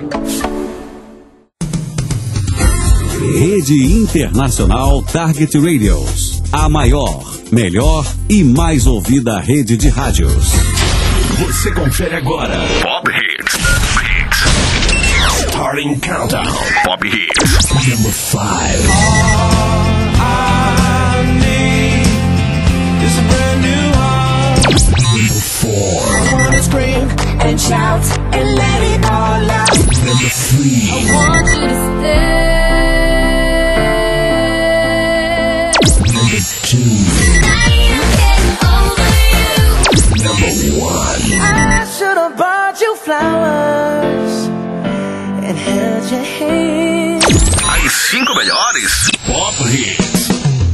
Rede Internacional Target Radios. A maior, melhor e mais ouvida rede de rádios. Você confere agora. Pop Hits. Starting Countdown. Pop Hits. Number 5. All I need is a brand new heart. Number 4. I wanna scream and shout and let it all out. Number 3. I want you to stay. Number 2. Number 1. I should have bought you flowers and held your hand. As 5 melhores Pop Hits.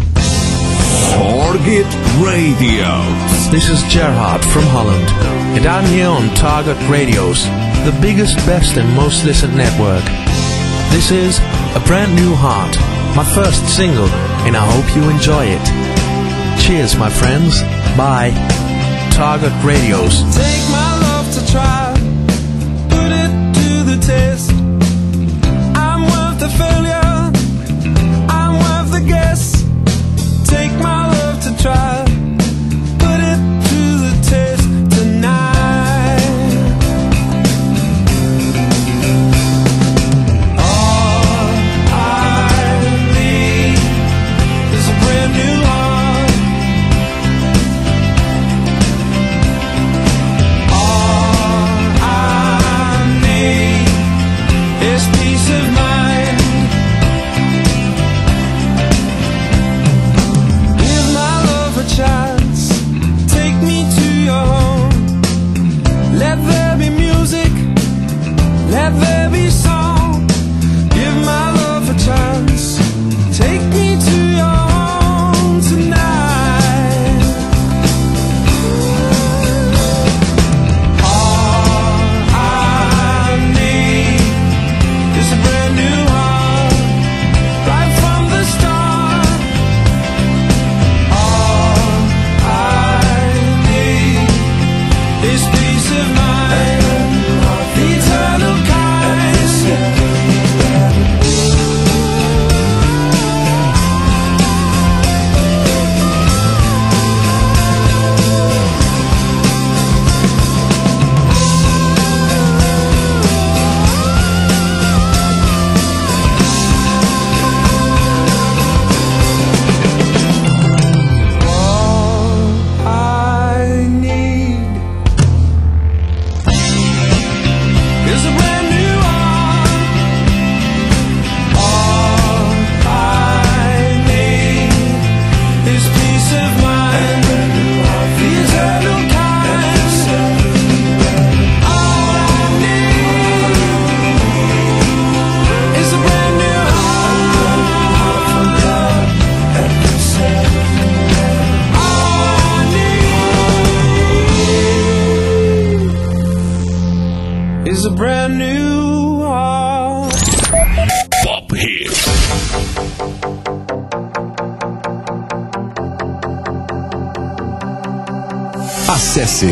Target Radio. This is Gerhard from Holland, and I'm here on Target Radios, the biggest, best and most listened network. This is A Brand New Heart, my first single, and I hope you enjoy it. Cheers, my friends. Bye. Target Radios. Take my love to try, put it to the test. I'm worth the failure, I'm worth the guess. Take my love to try, put it to the test tonight. All I need is a brand new heart. All I need is peace of mind. Give my love a chance, take me to your home. Let there be music, let there be song. Give my love a chance, take me to your home tonight. All I need is a brand new heart, right from the start. All I need is peace of mind, the eternal kind. All I need is a brand new heart. All I need is peace of mind, the eternal kind. All I need is a brand new heart. All I need is a brand new heart. Pop Hits. Acesse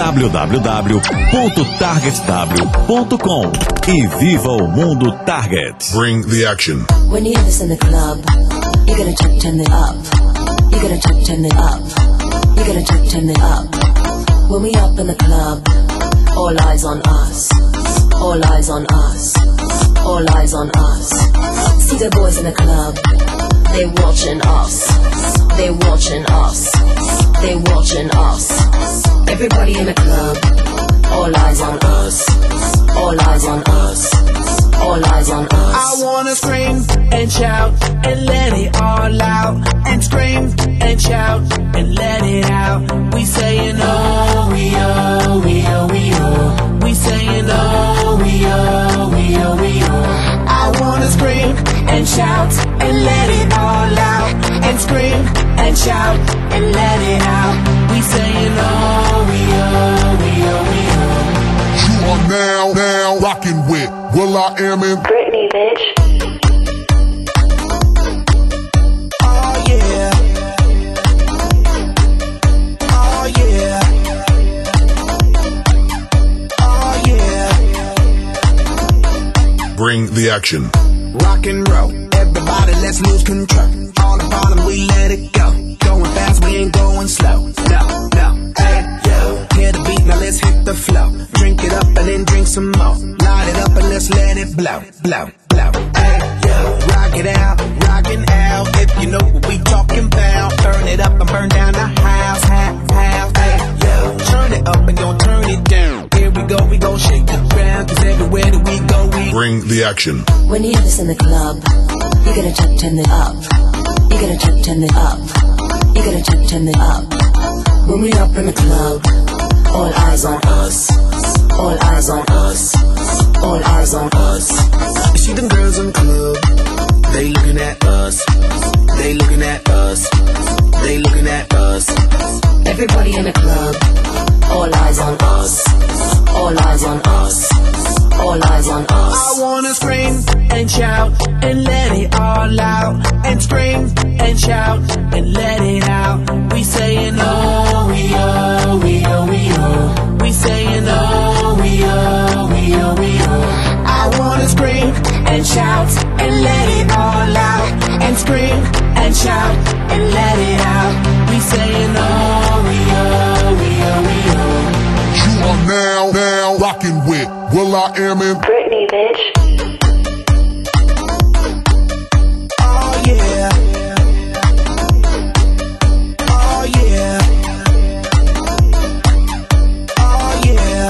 www.targetw.com e viva o mundo Target. Bring the action. When you have this in the club, you're gonna turn it up. You're gonna turn it up. You're gonna turn it up. When we up in the club, all eyes on us. All eyes on us. All eyes on us. See the boys in the club, they watching us. They watching us. They watching us. Everybody in the club, all eyes on us. All eyes on us. All eyes on us. I wanna scream and shout and let it all out. And scream and shout and let it out. We saying oh, we oh, we oh, we oh. We saying oh, we oh, we oh, we oh. I wanna scream and shout and let it all out. And scream and shout and let it out. We saying oh, we oh, we oh, we oh. You are now rocking with will.i.am in Britney, bitch. Oh yeah. Oh yeah. Oh yeah. Bring the action. Rock and roll, everybody let's lose control. All the bottom we let it go. Going fast, we ain't going slow. No, no, hey, yo. Hear the beat, now let's hit the flow. Drink it up and then drink some more. Light it up and let's let it blow, blow, blow. Hey, yo. Rock it out, rockin' out. If you know what we talking about. Burn it up and burn down the house, house, house. Hey, yo. Turn it up and don't turn it down. Here we go shake the ground. Cause everywhere that we go, we bring the action. When you hear this in the club, you gotta turn it up. You gotta turn it up. You gotta turn it up. When we up in the club, all eyes on us. All eyes on us. All eyes on us. You see them girls in the club, they looking at us. They looking at us. They looking at us. Everybody in the club, all eyes on us. All eyes on us. All eyes on us. I wanna scream and shout and let it all out. And scream and shout and let it out. We saying oh, we oh, we oh, we oh. We saying oh, we oh, we oh, we oh. I wanna scream and shout and let it all out. And scream and shout and let it out. We saying oh, we oh, we oh, we oh. You are now rocking with will.i.am in Britney, bitch. Oh yeah. Oh yeah. Oh yeah.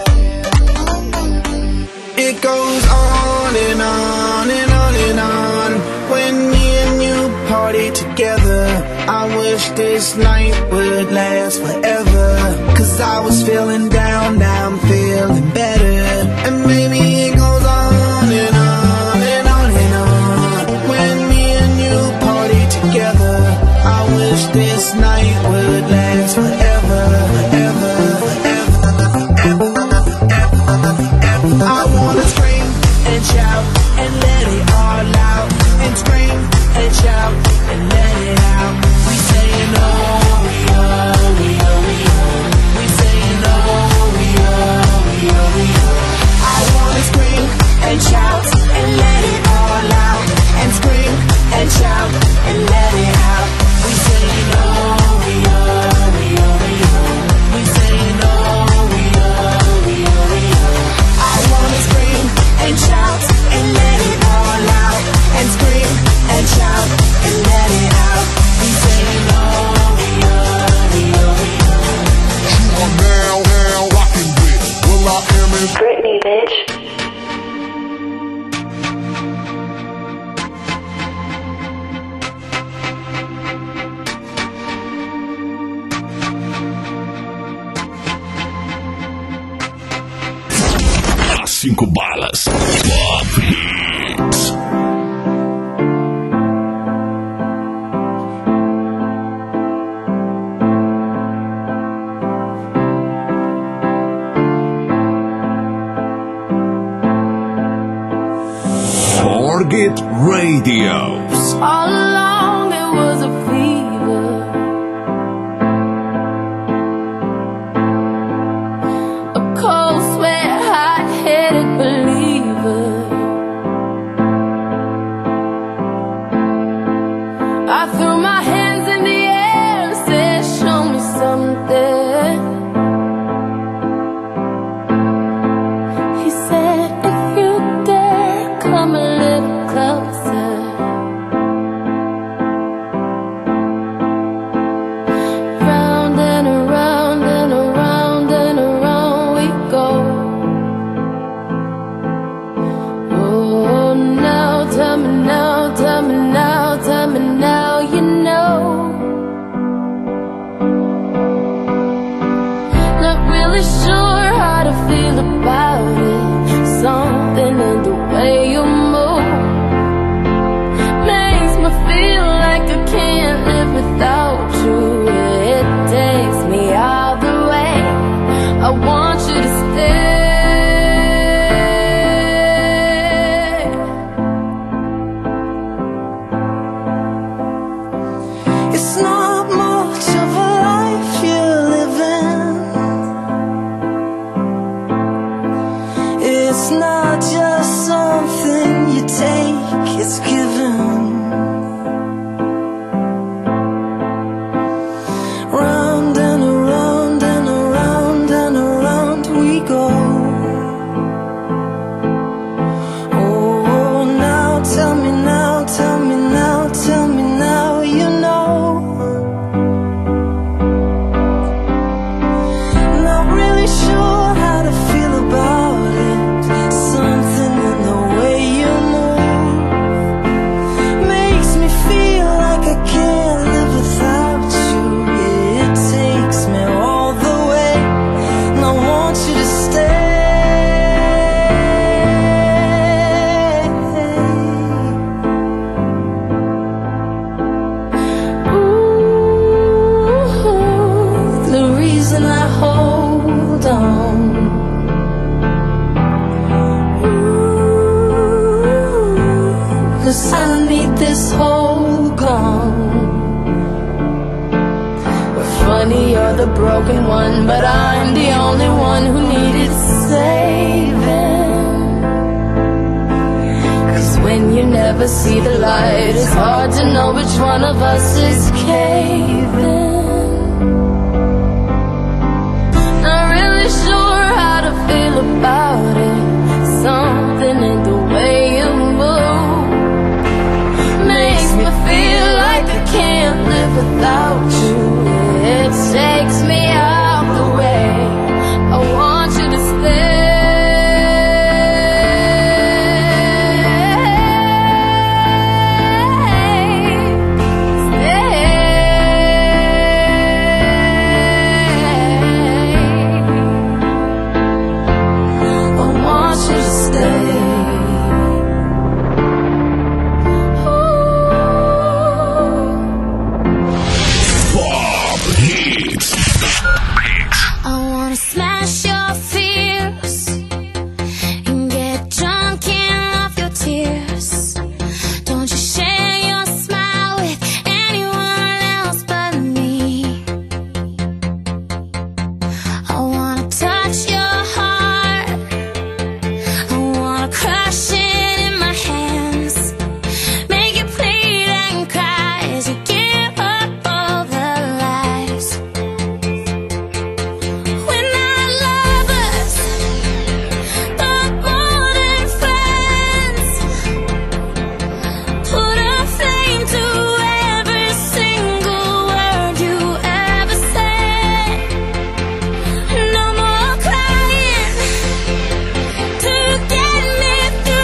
It goes on and on and on and on. When me and you party together, I wish this night would last forever. Cause I was feeling down, now I'm feeling better. And maybe it goes on and on and on and on. When me and you party together, I wish this night would last forever, forever, forever, forever. I wanna scream and shout and let it all out. And scream and shout and let it out. We saying oh, we oh, we oh, we oh. We saying oh, we oh, we oh, we oh. I wanna scream and shout and let it all out. And scream and shout and let it out. We saying oh, we oh, we oh, we oh. We saying oh, we oh, we oh, we oh. I wanna scream and shout and let it all out. And scream and shout and let it out. We saying oh, we oh, we oh, we oh. You are now rocking with will.i.am in Britney, bitch. As 5 balas. Top Hits. Target Radio. All along it was a fever, a cold sweat, hot-headed believer. I threw my hands in the air and said, show me something. He said, if you dare, come a little closer. Round and around and around and around we go. Oh, now tell me now, tell me now, tell me now, you know. Not really sure how to feel about it. Something in the way you move makes me feel like I can't live without you. It takes me all the way. I want you to stay. It's not much of a life you're living. It's not just something it's given. Round and around and around and around we go. Oh, now tell me now, tell me now, tell me now, you know. Not really sure how to feel about it. Something in the way you move makes me feel like I can't live without you. It takes me all the way, and I want you to stay. Ooh, the reason I hold on. Ooh, 'cause I need this whole gone. We're funny, you're the broken one, but I'm the only one who needed saving. 'Cause when you never see the light, it's hard to know which one of us is caving. Not really sure how to feel about it. Something in the way you move makes me feel like I can't live without you. It takes me out the way. I want you to stay. I want you to stay. Bob Hits. I wanna smash your fears and get drunk and off your tears. Don't you share your smile with anyone else but me. I wanna touch your heart. I wanna crush it in my hands. Make it bleed and cry as you give up all the lies. We're not lovers, but more than friends. Put a flame to every single word you ever said. No more crying to get me through.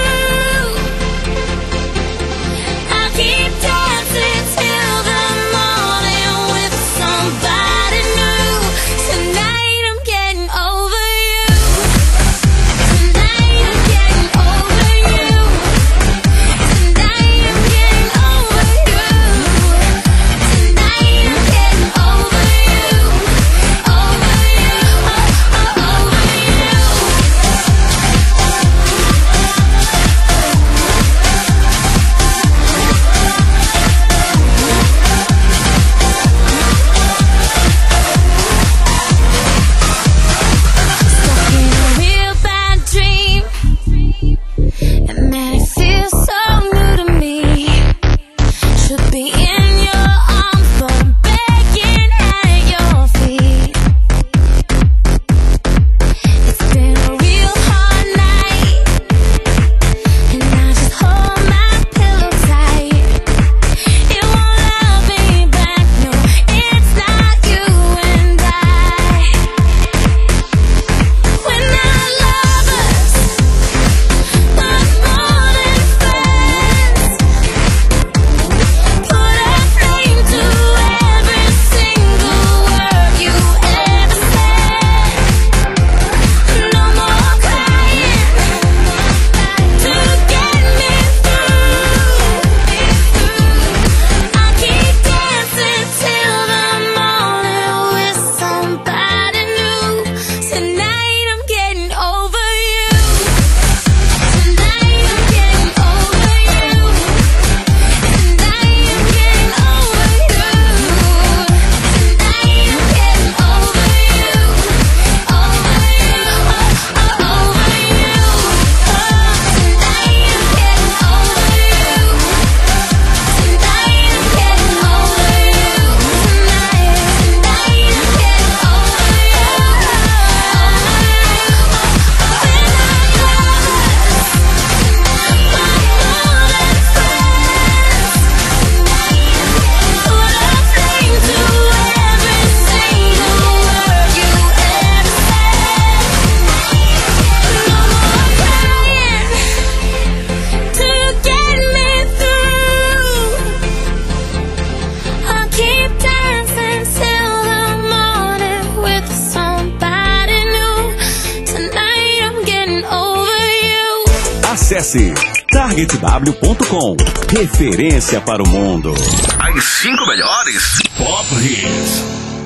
Acesse targetw.com. Referência para o mundo. As 5 melhores Pop Hits.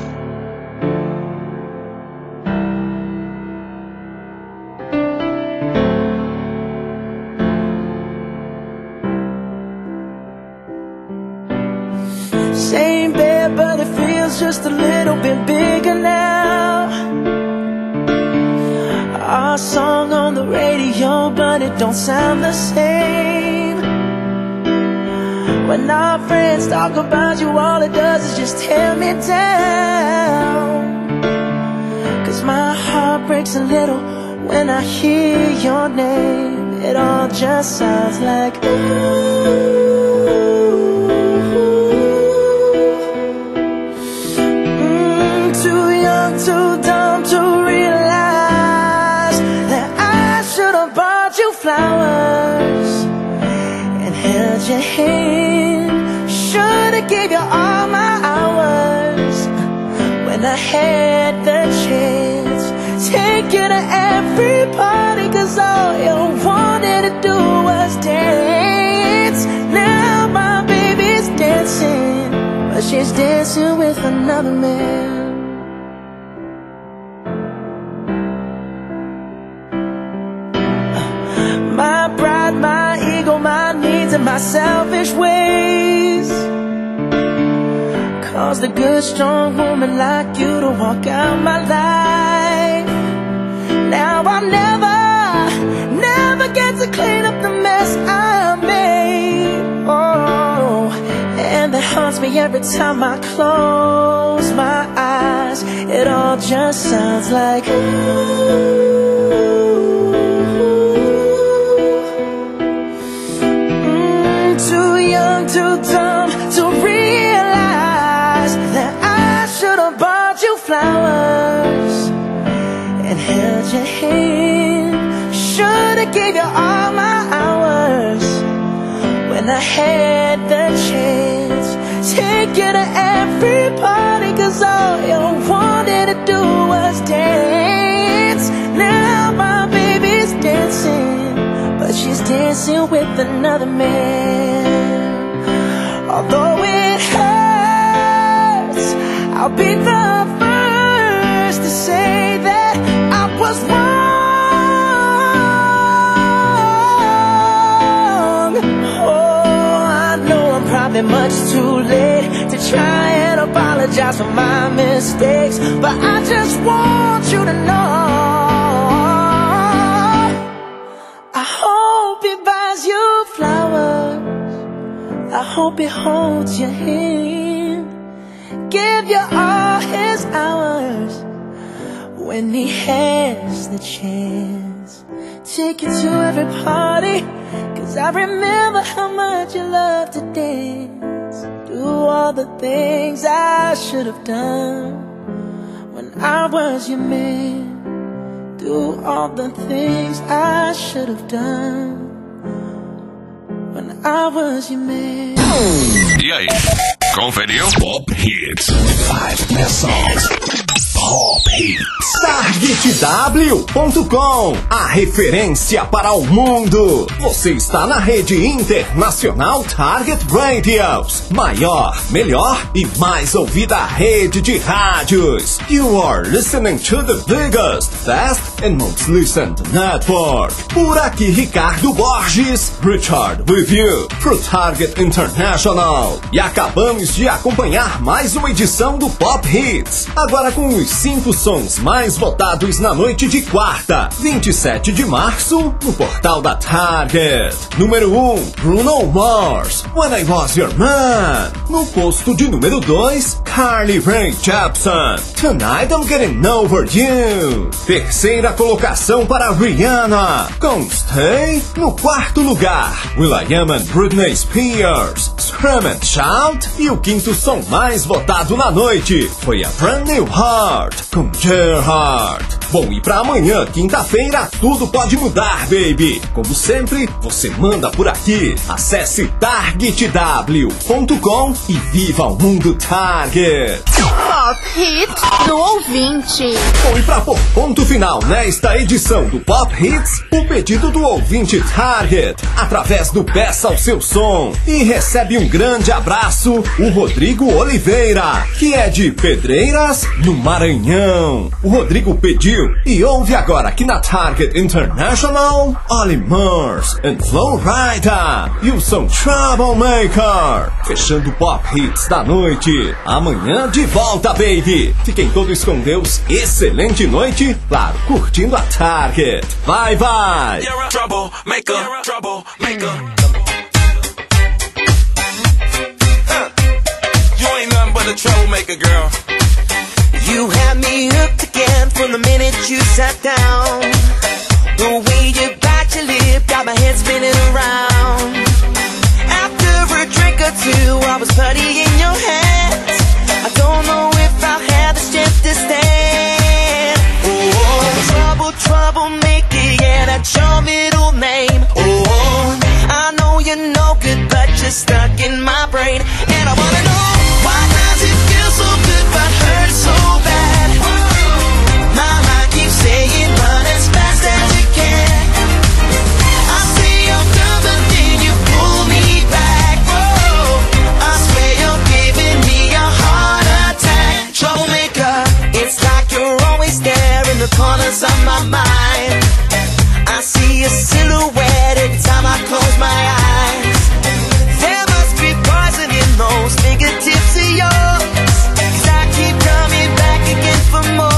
Same bed, but it feels just a little bit bigger now. Our song on the radio, but it don't sound the same. When our friends talk about you, all it does is just tear me down. 'Cause my heart breaks a little when I hear your name. It all just sounds like ooh. Too dumb to realize that I should have bought you flowers and held your hand. Should have gave you all my hours when I had the chance. Take you to every party, 'cause all you wanted to do was dance. Now my baby's dancing, but she's dancing with another man. My pride, my ego, my needs, and my selfish ways caused a good, strong woman like you to walk out my life. Now I'll never get to clean up the mess I made. Oh, and that haunts me every time I close my eyes. It all just sounds like ooh. Too dumb to realize that I should have bought you flowers and held your hand. Should have gave you all my hours when I had the chance. Take you to every party, 'cause all you wanted to do was dance. Now my baby's dancing, but she's dancing with another man. Although it hurts, I'll be the first to say that I was wrong. Oh, I know I'm probably much too late to try and apologize for my mistakes, but I just want you to know I hope he buys you flowers. I hope he holds your hand, give you all his hours when he has the chance. Take you to every party, 'cause I remember how much you loved to dance. Do all the things I should have done when I was your man. Do all the things I should have done when I was your man. E aí, conferiu? Pop Hits 5 Best Songs. Pop Hits. targetw.com, a referência para o mundo. Você está na rede internacional Target Radios, maior, melhor e mais ouvida rede de rádios. You are listening to the biggest, best and most listened network. Por aqui Ricardo Borges, Richard with you, pro Target International. E acabamos de acompanhar mais uma edição do Pop Hits, agora com os 5 sons mais votados na noite de quarta, 27 de março, no portal da Target. Número 1, Bruno Mars, When I Was Your Man. No posto de número 2, Carly Rae Jepsen, Tonight I'm Getting Over You. Terceira colocação para Rihanna, com Stay. No quarto lugar, will.i.am and Britney Spears, Scream and Shout. E o quinto som mais votado na noite foi a Brand New Heart, com Gerhard. Bom, e pra amanhã, quinta-feira, tudo pode mudar, baby. Como sempre, você manda por aqui. Acesse targetw.com e viva o mundo Target. Pop Hits do ouvinte. Bom, e pra pôr ponto final nesta edição do Pop Hits, o pedido do ouvinte Target, através do Peça o Seu Som. E recebe um grande abraço, o Rodrigo Oliveira, que é de Pedreiras, no Maranhão. O Rodrigo pediu e ouve agora aqui na Target International, Olly Murs and Flow Rida e o som Troublemaker. Fechando o Pop Hits da noite. Amanhã de volta, baby. Fiquem todos com Deus. Excelente noite. Claro, curtindo a Target. Vai, vai. You're a troublemaker, troublemaker. You ain't nothing but a troublemaker, girl. You had me hooked again from the minute you sat down. The way you bite your lip got my head spinning around. After a drink or two, I was putty in your hands. I don't know if I'll have the strength to stand. Oh, troublemaker, yeah, that's your middle name. Oh, I know you're no good, but you're stuck in my brain. And I wanna know, why does it feel so good but hurt so bad? My mind keeps saying run as fast as you can. I say I'm done, but then you pull me back. Oh, I swear you're giving me a heart attack. Troublemaker, it's like you're always there in the corners of my mind. I see a silhouette every time I close my eyes. There must be poison in those fingertips of yours, 'cause I keep coming back again for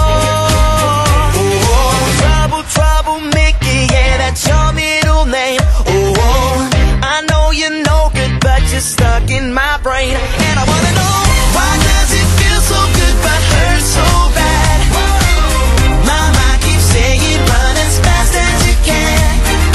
more. Oh, troublemaker, yeah, that's your middle name. Oh, I know you're no good, but you're stuck in my brain. And I wanna know, why does it feel so good but hurt so bad? My mind keeps saying run as fast as you can.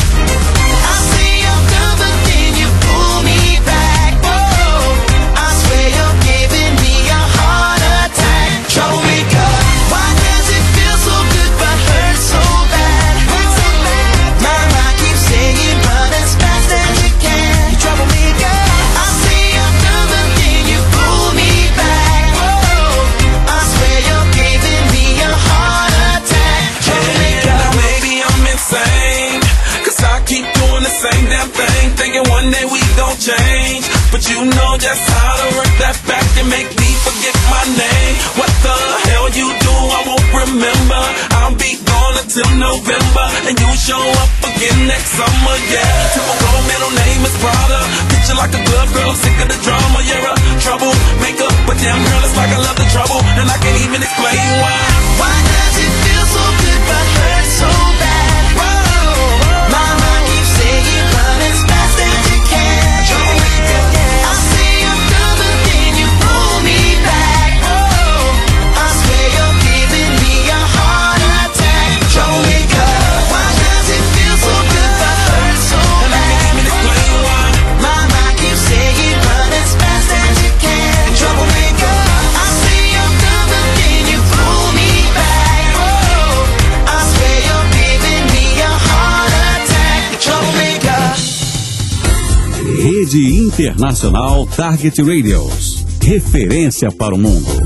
I say I'm done, but then you pull me back. Oh, I swear you're giving me a heart attack. Troublemaker, why does it feel so good but hurt so bad? My mind keeps saying run as fast as you can. You troublemaker, I say I'm done, but then you pull me back. Oh, I swear you're giving me a heart attack. Troublemaker. Now maybe I'm insane, 'cause I keep doing the same damn thing, thinking one day we gon' change. But you know just how to work that back and make me forget my name. What the hell you do, I won't remember. I'll be gone until November, and you show up again next summer, yeah. Typical middle name is Prada. Picture like a glove, girl, I'm sick of the drama. You're a troublemaker, but damn girl, it's like I love the trouble, and I can't even explain why. Why does it feel so good but hurt so bad? My mind keeps saying run as fast as you can. I say I'm done, but then you pull me back. Oh, I swear you're giving me a heart attack. Troublemaker, why does it feel so good but hurt so bad? My mind keeps saying run as fast as you can. Troublemaker, I say I'm done, but then you pull me back. Oh, I swear you're giving me a heart attack. Troublemaker. Rede Internacional Target Radios. Referência para o mundo.